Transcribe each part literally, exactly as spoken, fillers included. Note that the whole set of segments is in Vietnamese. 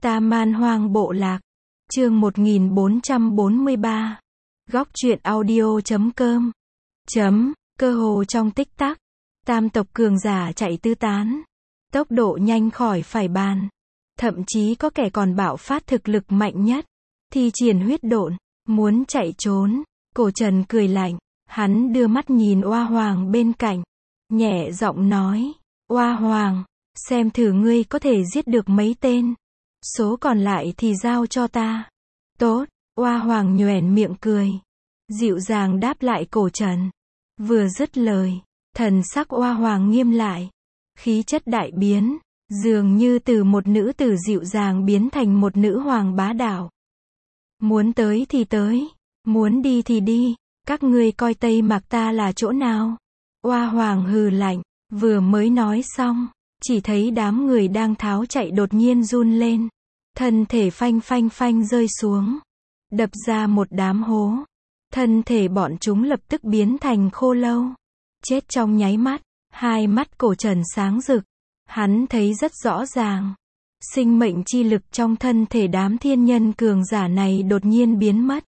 Ta Man Hoang Bộ Lạc. Chương một nghìn bốn trăm bốn mươi ba. Góc truyện audio chấm com. Chấm, cơ hồ trong tích tắc. Tam tộc cường giả chạy tứ tán. Tốc độ nhanh khỏi phải bàn. Thậm chí có kẻ còn bạo phát thực lực mạnh nhất. Thi triển huyết độn, muốn chạy trốn. Cổ Trần cười lạnh. Hắn đưa mắt nhìn Oa Hoàng bên cạnh. Nhẹ giọng nói. Oa Hoàng, xem thử ngươi có thể giết được mấy tên. Số còn lại thì giao cho ta. Tốt, Oa Hoàng nhoẻn miệng cười. Dịu dàng đáp lại Cổ Trần. Vừa dứt lời, thần sắc Oa Hoàng nghiêm lại. Khí chất đại biến, dường như từ một nữ tử dịu dàng biến thành một nữ hoàng bá đạo. Muốn tới thì tới, muốn đi thì đi, các ngươi coi Tây Mạc ta là chỗ nào? Oa Hoàng hừ lạnh, vừa mới nói xong, chỉ thấy đám người đang tháo chạy đột nhiên run lên. Thân thể phanh phanh phanh rơi xuống. Đập ra một đám hố. Thân thể bọn chúng lập tức biến thành khô lâu. Chết trong nháy mắt. Hai mắt Cổ Trần sáng rực. Hắn thấy rất rõ ràng. Sinh mệnh chi lực trong thân thể đám thiên nhân cường giả này đột nhiên biến mất.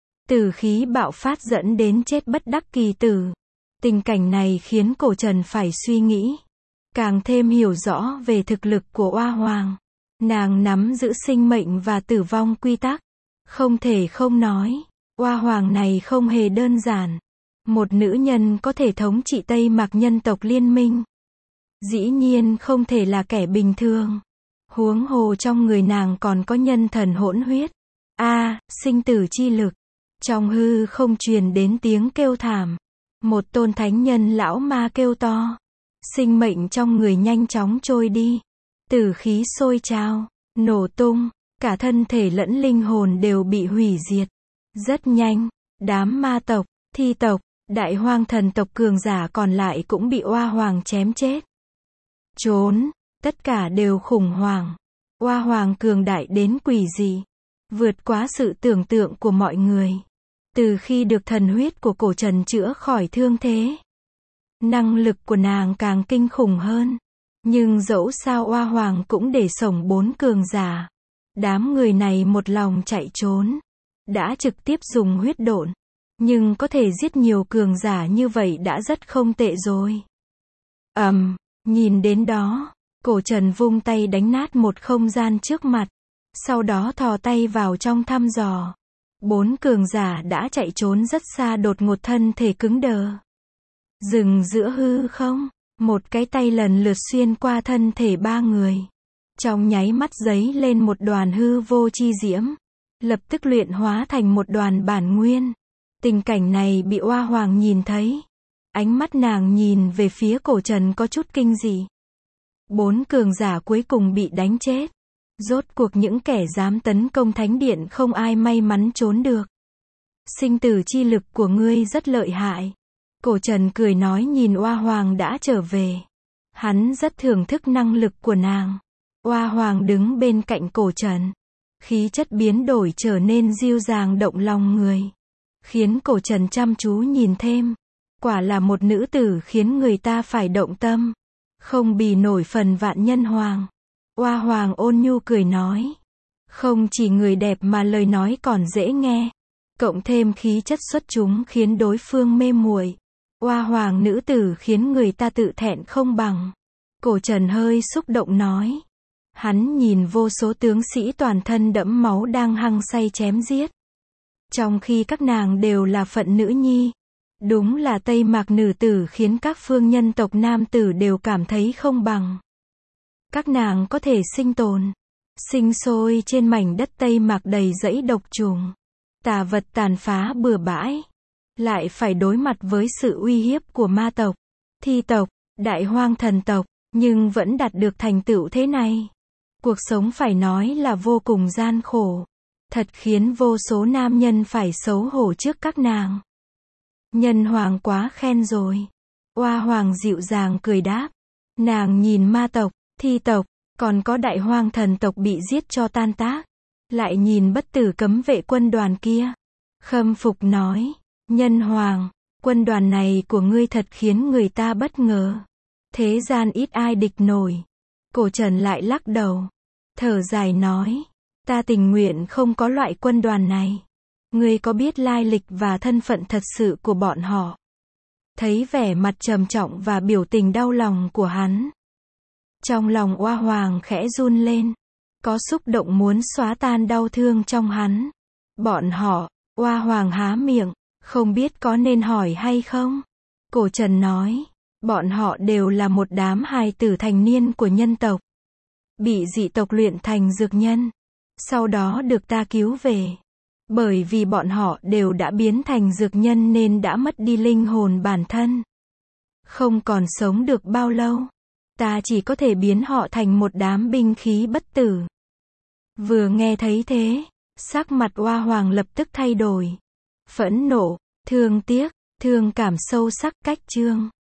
Tử khí bạo phát dẫn đến chết bất đắc kỳ tử. Tình cảnh này khiến Cổ Trần phải suy nghĩ. Càng thêm hiểu rõ về thực lực của Oa Hoàng. Nàng nắm giữ sinh mệnh và tử vong quy tắc. Không thể không nói, Oa Hoàng này không hề đơn giản. Một nữ nhân có thể thống trị Tây Mạc nhân tộc liên minh. Dĩ nhiên không thể là kẻ bình thường. Huống hồ trong người nàng còn có nhân thần hỗn huyết. A, sinh tử chi lực. Trong hư không truyền đến tiếng kêu thảm. Một tôn thánh nhân lão ma kêu to. Sinh mệnh trong người nhanh chóng trôi đi. Tử khí sôi trào, nổ tung, cả thân thể lẫn linh hồn đều bị hủy diệt. Rất nhanh, đám ma tộc, thi tộc, đại hoang thần tộc cường giả còn lại cũng bị Oa Hoàng chém chết. Trốn, tất cả đều khủng hoảng. Oa Hoàng cường đại đến quỷ dị, vượt quá sự tưởng tượng của mọi người. Từ khi được thần huyết của Cổ Trần chữa khỏi thương thế, năng lực của nàng càng kinh khủng hơn. Nhưng dẫu sao Oa Hoàng cũng để sống bốn cường giả. Đám người này một lòng chạy trốn. Đã trực tiếp dùng huyết độn. Nhưng có thể giết nhiều cường giả như vậy đã rất không tệ rồi. Ầm, um, nhìn đến đó, Cổ Trần vung tay đánh nát một không gian trước mặt. Sau đó thò tay vào trong thăm dò. Bốn cường giả đã chạy trốn rất xa đột ngột thân thể cứng đờ. Dừng giữa hư không. Một cái tay lần lượt xuyên qua thân thể ba người. Trong nháy mắt giấy lên một đoàn hư vô chi diễm. Lập tức luyện hóa thành một đoàn bản nguyên. Tình cảnh này bị Oa Hoàng nhìn thấy. Ánh mắt nàng nhìn về phía Cổ Trần có chút kinh dị. Bốn cường giả cuối cùng bị đánh chết. Rốt cuộc những kẻ dám tấn công thánh điện không ai may mắn trốn được. Sinh tử chi lực của ngươi rất lợi hại. Cổ Trần cười nói nhìn Oa Hoàng đã trở về. Hắn rất thưởng thức năng lực của nàng. Oa Hoàng đứng bên cạnh Cổ Trần. Khí chất biến đổi trở nên dịu dàng động lòng người. Khiến Cổ Trần chăm chú nhìn thêm. Quả là một nữ tử khiến người ta phải động tâm. Không bì nổi phần vạn nhân hoàng. Oa Hoàng ôn nhu cười nói. Không chỉ người đẹp mà lời nói còn dễ nghe. Cộng thêm khí chất xuất chúng khiến đối phương mê muội. Oa Hoàng nữ tử khiến người ta tự thẹn không bằng. Cổ Trần hơi xúc động nói. Hắn nhìn vô số tướng sĩ toàn thân đẫm máu đang hăng say chém giết. Trong khi các nàng đều là phận nữ nhi. Đúng là Tây Mạc nữ tử khiến các phương nhân tộc nam tử đều cảm thấy không bằng. Các nàng có thể sinh tồn, sinh sôi trên mảnh đất Tây Mạc đầy rẫy độc trùng. Tà vật tàn phá bừa bãi. Lại phải đối mặt với sự uy hiếp của ma tộc, thi tộc, đại hoang thần tộc, nhưng vẫn đạt được thành tựu thế này. Cuộc sống phải nói là vô cùng gian khổ. Thật khiến vô số nam nhân phải xấu hổ trước các nàng. Nhân hoàng quá khen rồi. Oa Hoàng dịu dàng cười đáp. Nàng nhìn ma tộc, thi tộc, còn có đại hoang thần tộc bị giết cho tan tác. Lại nhìn bất tử cấm vệ quân đoàn kia. Khâm phục nói. Nhân hoàng, quân đoàn này của ngươi thật khiến người ta bất ngờ. Thế gian ít ai địch nổi. Cổ Trần lại lắc đầu. thở dài nói, ta tình nguyện không có loại quân đoàn này. Ngươi có biết lai lịch và thân phận thật sự của bọn họ? Thấy vẻ mặt trầm trọng và biểu tình đau lòng của hắn. Trong lòng Oa Hoàng khẽ run lên. Có xúc động muốn xóa tan đau thương trong hắn. Bọn họ, Oa Hoàng há miệng, không biết có nên hỏi hay không. Cổ Trần nói, bọn họ đều là một đám hài tử thành niên của nhân tộc. Bị dị tộc luyện thành dược nhân. Sau đó được ta cứu về. Bởi vì bọn họ đều đã biến thành dược nhân nên đã mất đi linh hồn bản thân. Không còn sống được bao lâu. Ta chỉ có thể biến họ thành một đám binh khí bất tử. Vừa nghe thấy thế, sắc mặt Oa Hoàng lập tức thay đổi. Phẫn nộ, thương tiếc, thương cảm sâu sắc cách chương.